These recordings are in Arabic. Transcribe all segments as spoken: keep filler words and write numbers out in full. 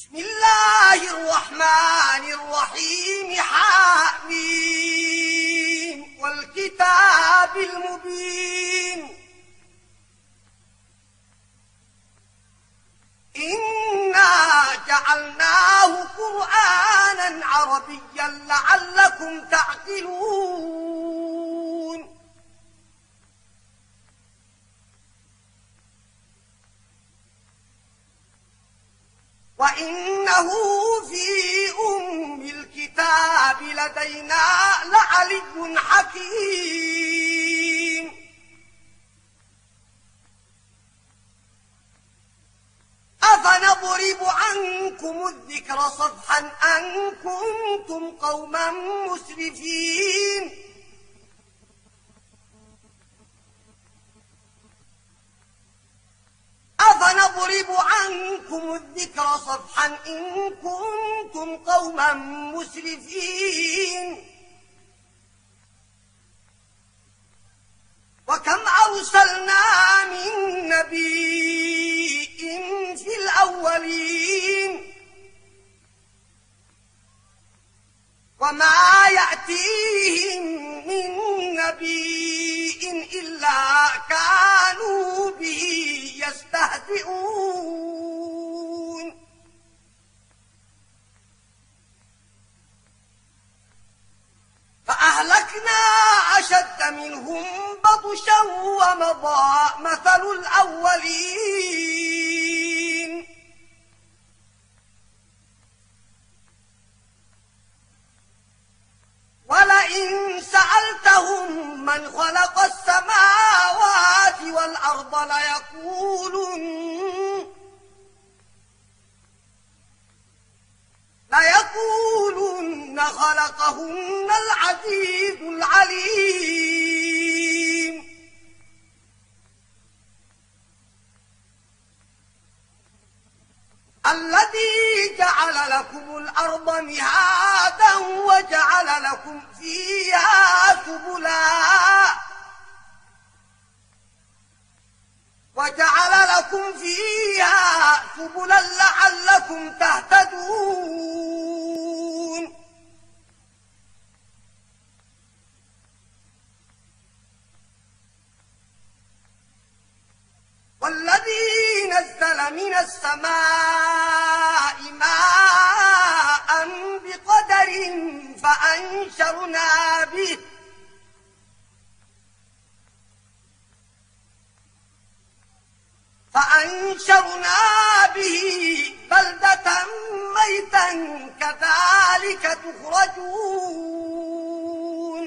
بسم الله الرحمن الرحيم. حاميم والكتاب المبين. إنا جعلناه قرآنا عربيا لعلكم تعقلون. وإنه في أم الكتاب لدينا لعلي حكيم. أفنضرب عنكم الذكر صفحا أن كنتم قوما مسرفين. أفنضرب عنكم الذكر صفحا إن كنتم قوما مسرفين. وكم أرسلنا من نبي في الأولين وما يأتيهم من نبي إلا كانوا به يستهزئون. فأهلكنا أشد منهم بطشا ومضى مثل الأولين. ولئن سألتهم من خلق السماوات والأرض ليقولن ليقولن خلقهن العزيز العليم. الذي جعل لكم الأرض مهادا وجعل لكم فيها سبلا وجعل لكم فيها سبلا لعلكم تهتدون. والذي نزل من السماء ماء بقدر فأنشرنا به فأنشرنا به بلدة ميتا كذلك تخرجون.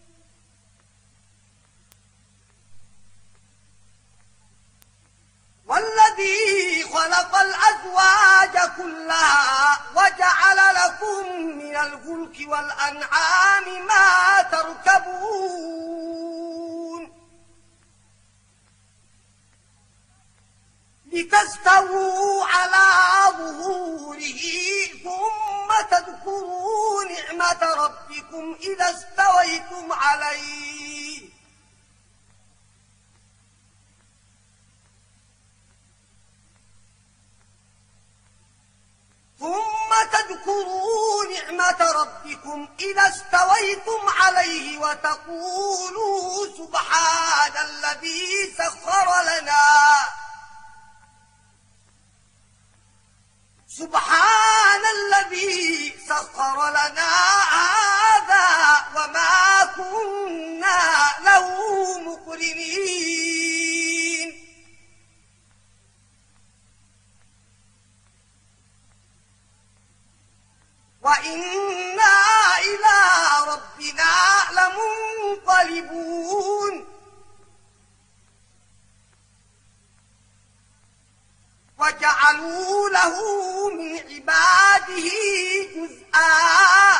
والذي خلق الأزواج كلها وجعل لكم من الفلك والأنعام ما تركبون لتستووا على ظهوره ثم تذكروا نعمة ربكم إذا استويتم عليه ثم تذكروا نعمة ربكم إذا استويتم عليه وتقولوا سبحان الذي سخر لنا سبحان الذي سخر لنا هذا وما كنا له مقرنين. وإنا إلى ربنا لمنقلبون. وجعلوا له من عباده جزءا.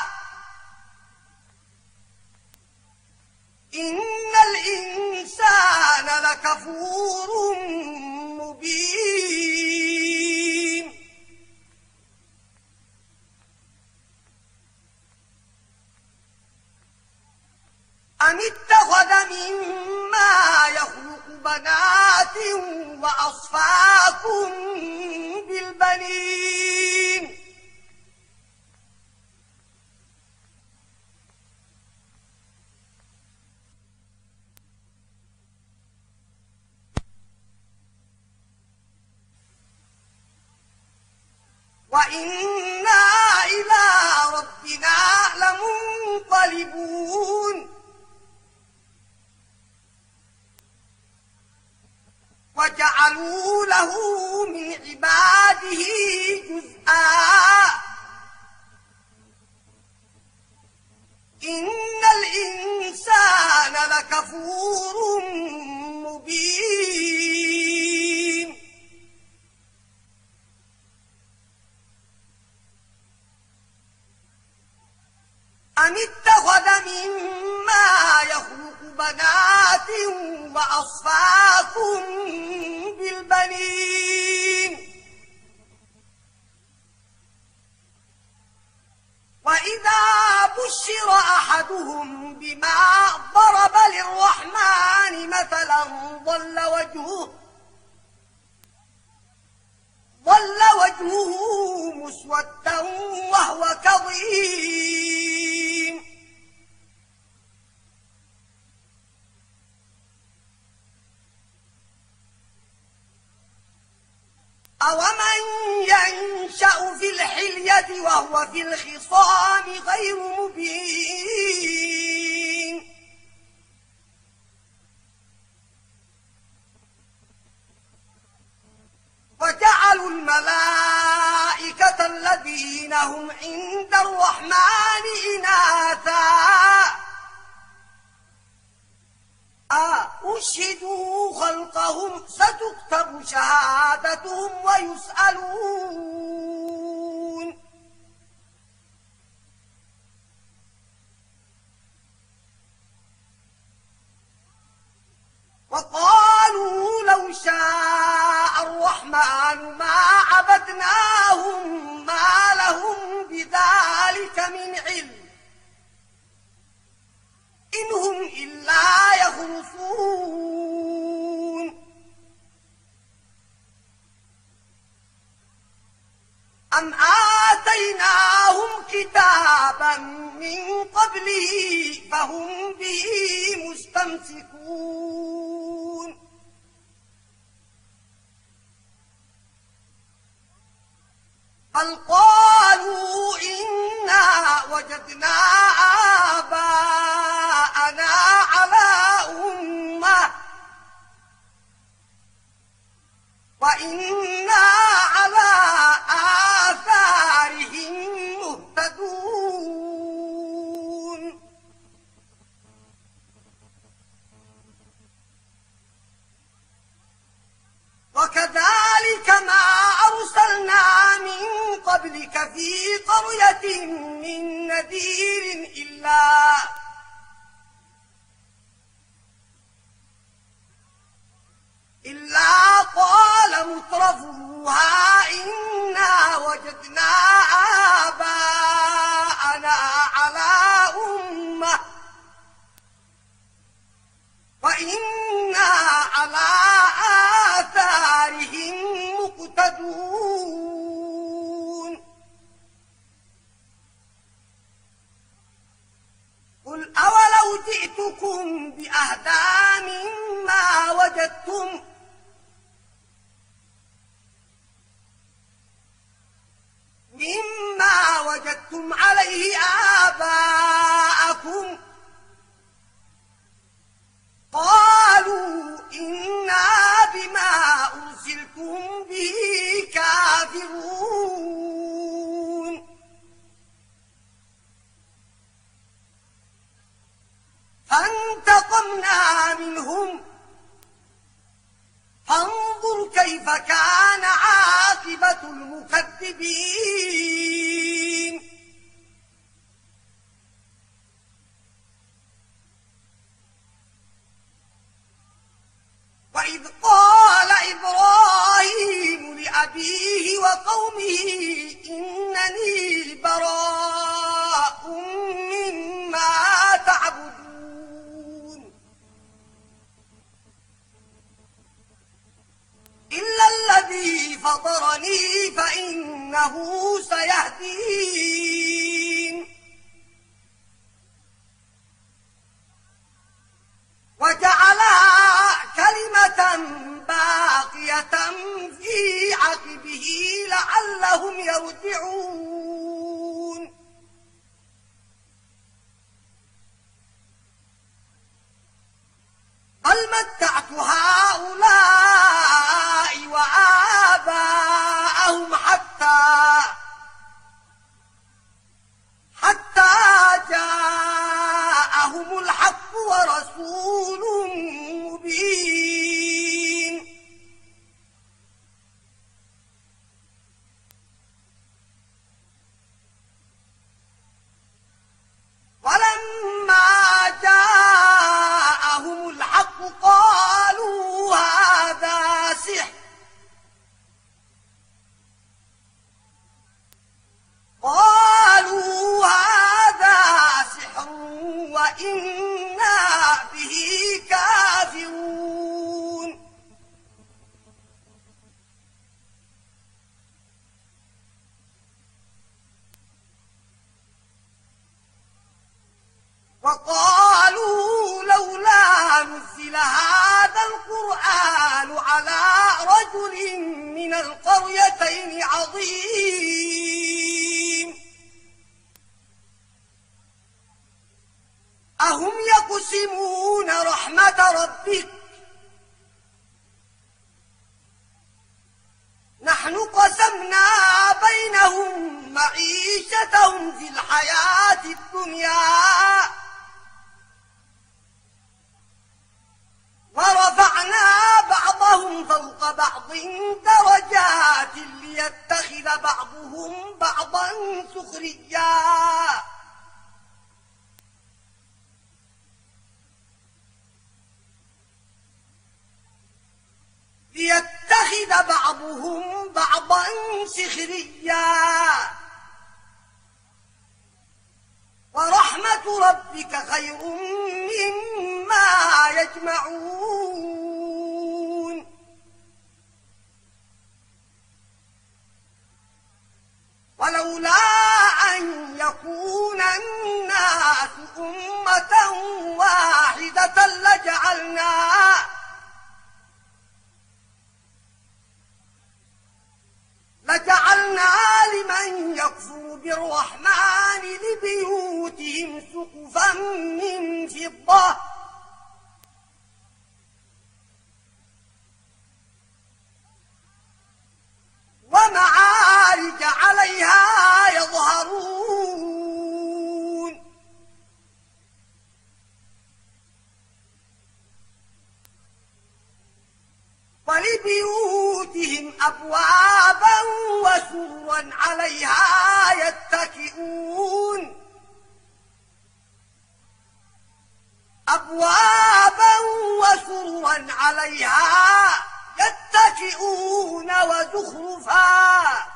إن الإنسان لكفور مبين. أم اتخذ مما يخلق بنات وأصفاكم بالبنين وإنا إلى ربنا لمنقلبون وجعلوا له من عباده جزءا إن الإنسان لكفور مبين أم اتخذ مما يخلق بنات وأصفاكم بالبنين وإذا بشر أحدهم بما ضرب للرحمن مثلا ظل وجهه ظل وجهه مسودا وهو كظيم أومن ينشأ في الحلية وهو في الخصام غير مبين وجعلوا الملائكة الذين هم عند الرحمن إناثا أشهدوا خلقهم ستكتب شهادتهم ويسألون وقالوا لو شاء الرحمن ما عبدناهم ما لهم بذلك من علم إن هم إلا يخرصون أم آتيناهم كتابا من قبله فهم به مستمسكون بل قالوا إنا وجدنا آباءنا على أمة وإنا على آثارهم مهتدون وكذلك ما أرسلنا من قبلك في قرية من نذير إلا إلا قال مترفوها إنا وجدنا آباءنا على أمة وإنا على آثارهم مقتدون قل أولو جئتكم بأهدى مما وجدتم مما وجدتم عليه آباءكم قالوا إنا بما أرسلتم به كافرون فانتقمنا منهم فانظر كيف كان عاقبة المكذبين وإذ قال إبراهيم لأبيه وقومه إنني براء مما تعبدون إلا الذي فطرني فإنه سيهدين وجعلها كلمة باقية في عقبه لعل لعلهم يرجعون بل متعت هؤلاء وآباءهم حتى حتى جاءهم الحق ورسول مبين ولما جاءهم الحق قالوا هذا سحر قالوا هذا سحر وإنا به كافرون وقالوا لولا نزل هذا القرآن على رجل من القريتين عظيم أهم يقسمون رحمة ربك نحن قسمنا بينهم معيشتهم في الحياة الدنيا ورفعنا بعضهم فوق بعض درجات ليتخذ بعضهم بعضا سخريا ليتخذ بعضهم بعضا سخريا ورحمة ربك خير مما يجمعون ولولا أن يكون الناس أمة واحدة لجعلنا لجعلنا لمن يكفر بالرحمن لبيوتهم سقفا من فضة ومعارج عليها يظهرون ولبيوتهم أبوابا وسررا عليها يتكئون أبوابا وسررا عليها يتكئون وزخرفا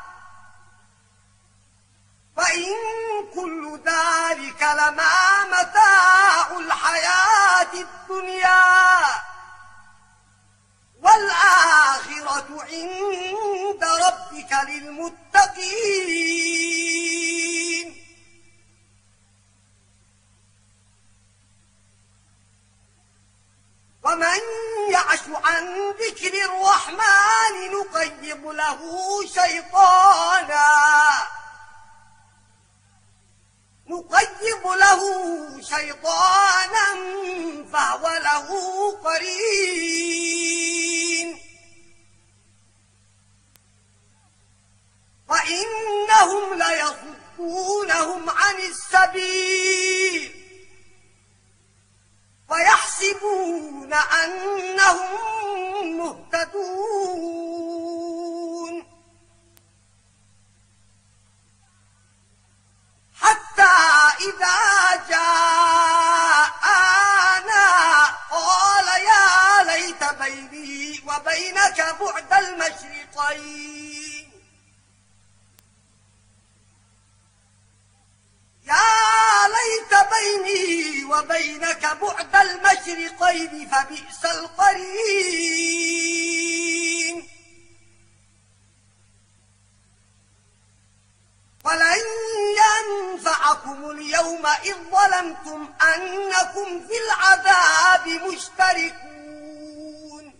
وإن كل ذلك لما متاع الحياة الدنيا والآخرة عند ربك للمتقين ومن يعش عن ذكر الرحمن نقيض له شيطانا نقيض له شيطانا فهو له قرين وإنهم ليصدونهم عن السبيل ويحسبون أنهم مهتدون حتى إذا جاءنا قال يا ليت بيني وبينك بعد المشرقين يا ليت بيني وبينك بعد المشرقين فبئس القرين ولن ينفعكم اليوم إذ ظلمتم أنكم في العذاب مشتركون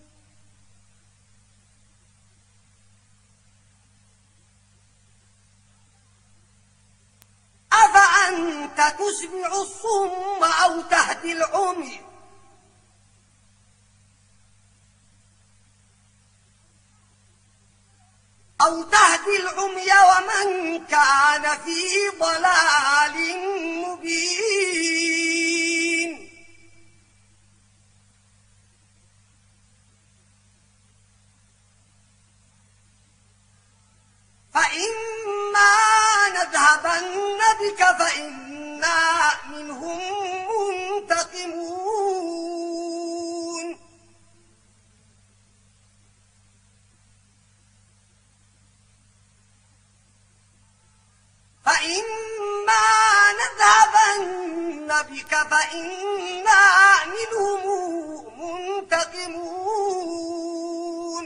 تسمع الصم أو تهدي العمي أو تهدي العمي ومن كان في ضلال مبين فإما نذهبن بك فإنا منهم منتقمون فإما نذهبن بك فإنا منهم منتقمون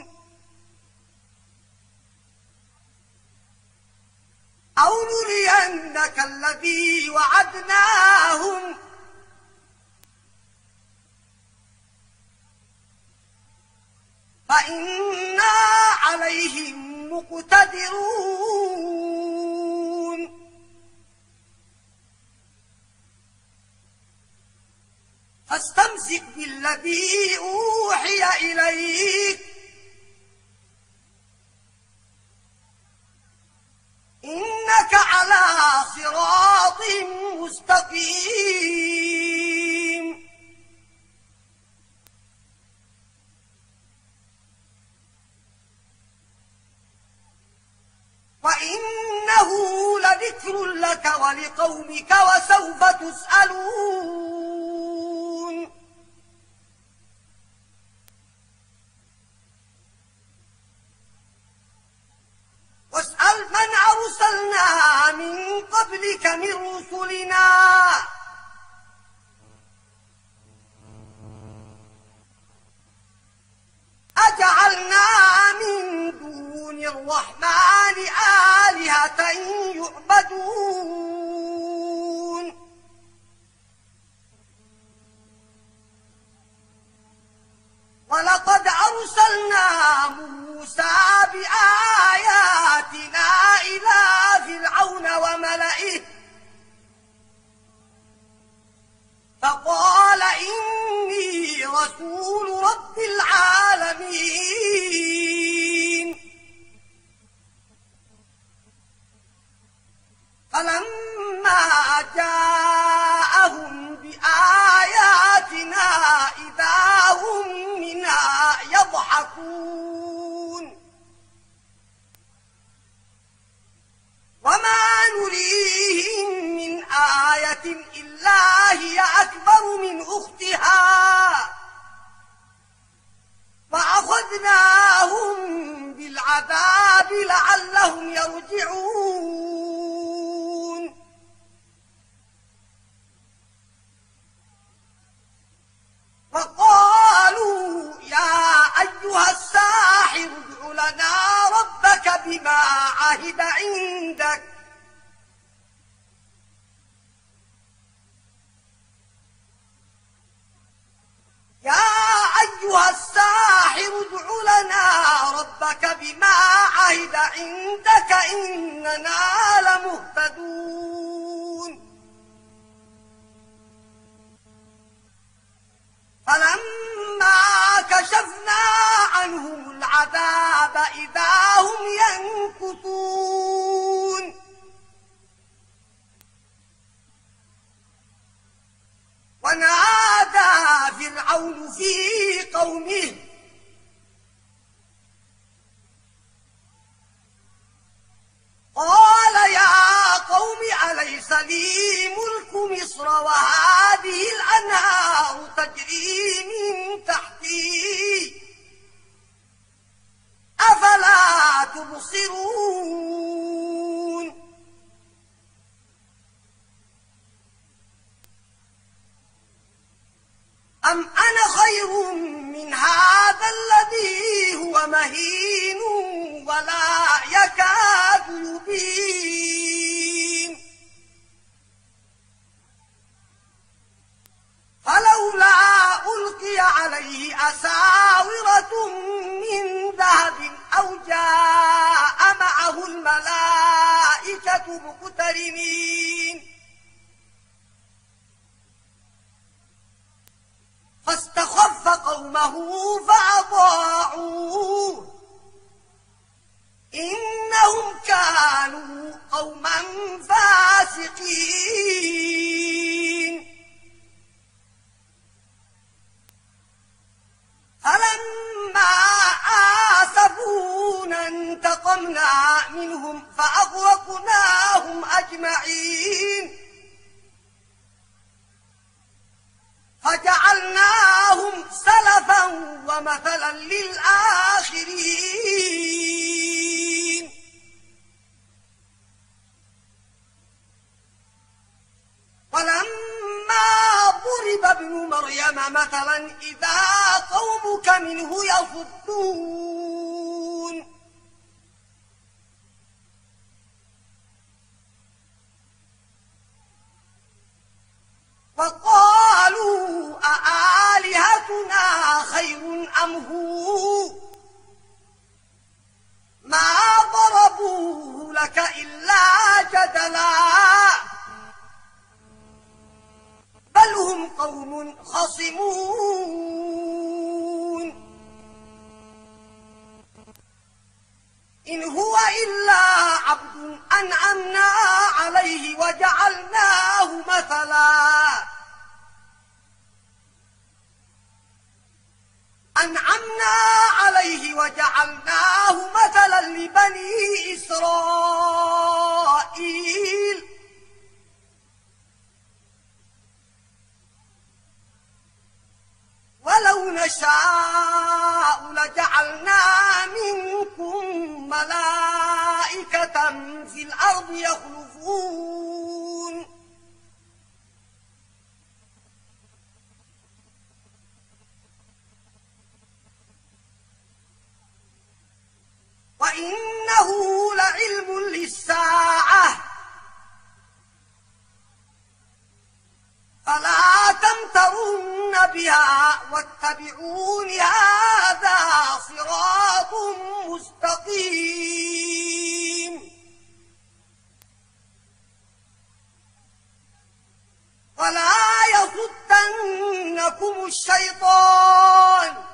أو نرينك الذي وعدناهم فإنا عليهم مقتدرون فاستمسك بالذي أوحي إليك إنك على صراط مستقيم وإنه لذكر لك ولقومك وسوف تسألون واسأل من أرسلنا من قبلك من رسلنا أجعلنا من دون الرحمن آلهة يعبدون ولقد أرسلنا موسى بآياتنا إلى فرعون وملئه فقال إني رسول رب العالمين فلما جاءهم بآياتنا إذا هم منها يضحكون وما نريهم من آية إلا هي أكبر من أختها فأخذناهم بالعذاب لعلهم يرجعون فقالوا يا أيها الساحر ادع لنا ربك بما عهد عندك يا أيها الساحر ادع لنا ربك بما عهد عندك إننا لمهتدون فلما كشفنا عنهم العذاب إذا هم ينكثون ونادى فرعون في قومه قال يا قوم أليس لي ملك مصر وهذه الأنهار تجري من تحتي أفلا تبصرون أم أنا خير من هذا الذي هو مهين ولا يكاد يبين فلولا ألقي عليه أساورة من ذهب أو جاء معه الملائكة مقترنين فاستخف قومه فأطاعوه إنهم كانوا قوما فاسقين فلما آسفونا انتقمنا منهم فأغرقناهم أجمعين فجعلناهم سلفا ومثلا للآخرين ولما ضرب ابن مريم مثلا إذا قومك منه يصدون وقالوا أآلهتنا خير أم هو ما ضربوه لك إلا جدلا بل هم قوم خصمون إن هو إلا عبد أنعمنا عليه وجعلناه مثلا أنعمنا عليه وجعلناه مثلا لبني إسرائيل ولو نشاء لجعلنا منكم ملائكة في الأرض يخلفون وإنه لعلم للساعة فلا تمترن بها واتبعون هذا صراط مستقيم ولا يصدنكم الشيطان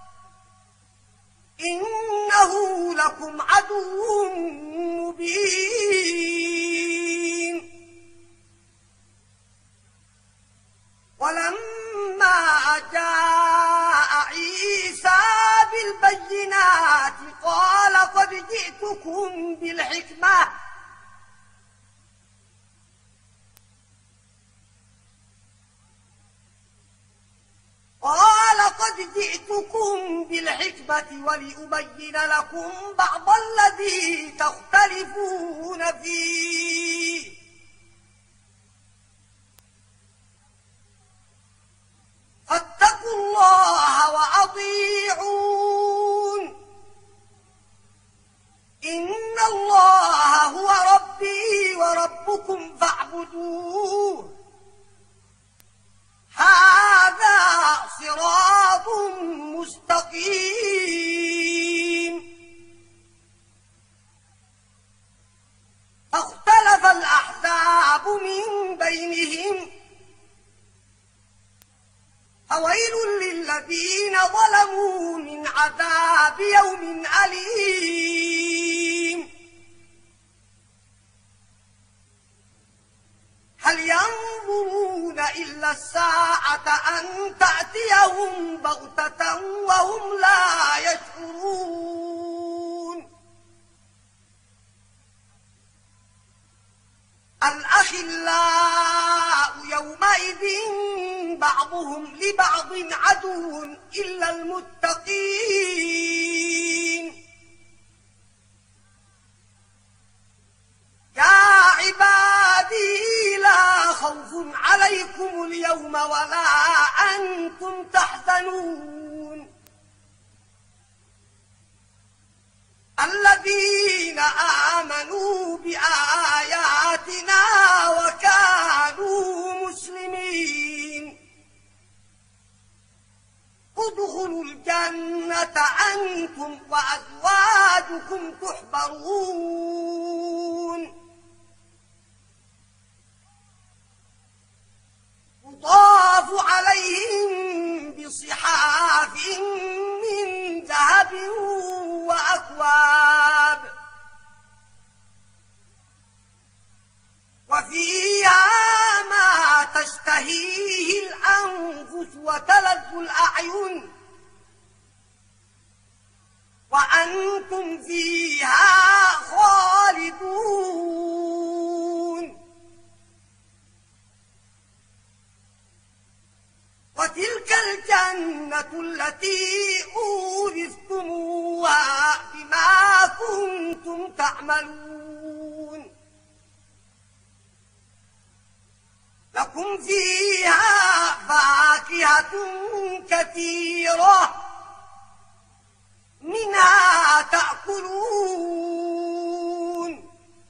إنه لكم عدو مبين ولما جاء عيسى بالبينات قال قد جئتكم بالحكمة قال قد جئتكم بالحكمة ولأبين لكم بعض الذي تختلفون فيه فاتقوا الله وأطيعون إن الله هو ربي وربكم فاعبدوه هذا صراط مستقيم فاختلف الأحزاب من بينهم فويل للذين ظلموا من عذاب يوم أليم هل ينظرون إلا الساعة أن تأتيهم بغتة وهم لا يشعرون الأخلاء يومئذ بعضهم لبعض عدو إلا المتقين يا عبادي لا خوف عليكم اليوم ولا أنتم تحزنون الذين آمنوا بآياتنا وكانوا مسلمين ادخلوا الجنة أنتم وأزواجكم تحبرون يطاف عليهم بصحاف الأعين وأنتم فيها خالدون. وتلك الجنة التي أورثتموها بما كنتم تعملون. لكم فيها فاكهة كثيرة منها تأكلون.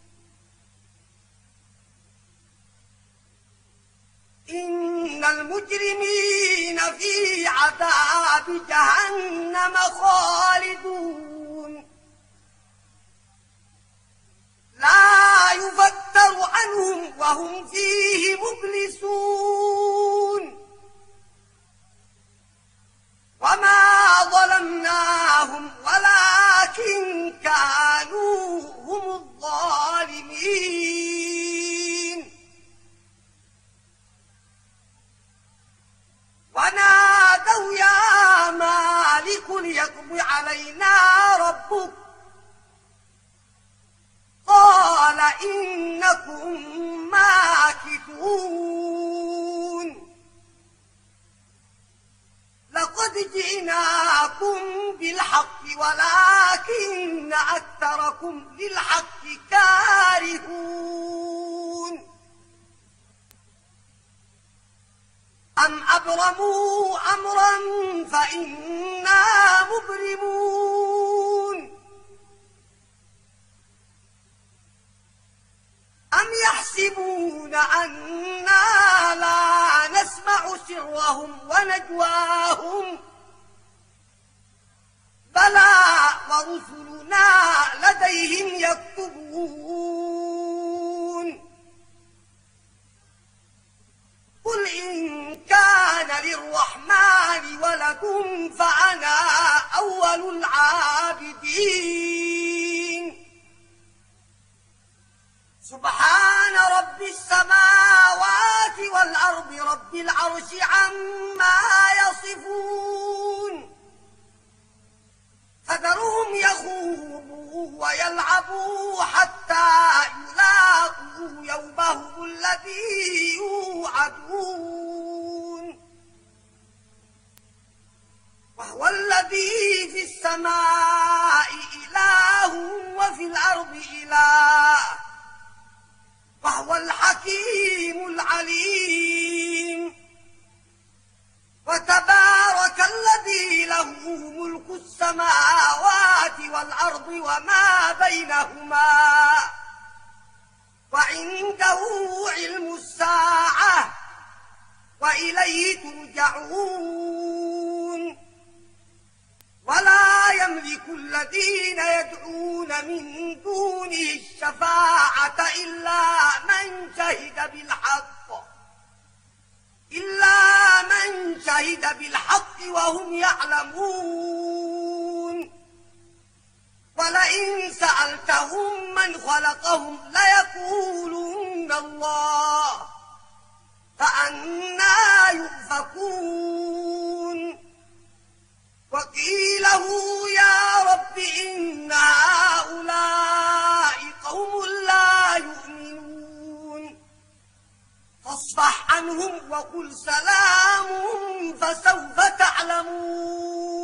إن المجرمين في عذاب جهنم خالدون لا يفتر عنهم وهم فيه مبلسون. وما ظلمناهم ولكن كانوا هم الظالمين. ونادوا يا مالك ليقض علينا ربك قال إنكم ماكثون. لقد جئناكم بالحق ولكن أكثركم للحق كارهون. أم أبرموا أمرا فإنا مبرمون. أم يحسبون أنا لا نسمع سرهم ونجواهم بلى ورسلنا لديهم يكتبون. قل إن كان للرحمن ولد فأنا أول العابدين. سبحان رب السماوات والأرض رب العرش عما يصفون. فذرهم يخوضوا ويلعبوا حتى يلاقوا يومهم الذي يوعدون. وهو الذي في السماء إله وفي الأرض إله وهو الحكيم العليم. وتبارك الذي له ملك السماوات والأرض وما بينهما وعنده علم الساعة وإليه ترجعون. ولا يملك الذين يدعون من دونه الشفاعة إلا من شهد بالحق إلا من شهد بالحق وهم يعلمون. ولئن سألتهم من خلقهم ليقولن الله فأنى يؤفكون. وقيله يا رب إن هؤلاء قوم لا يؤمنون فاصفح عنهم وقل سلام فسوف تعلمون.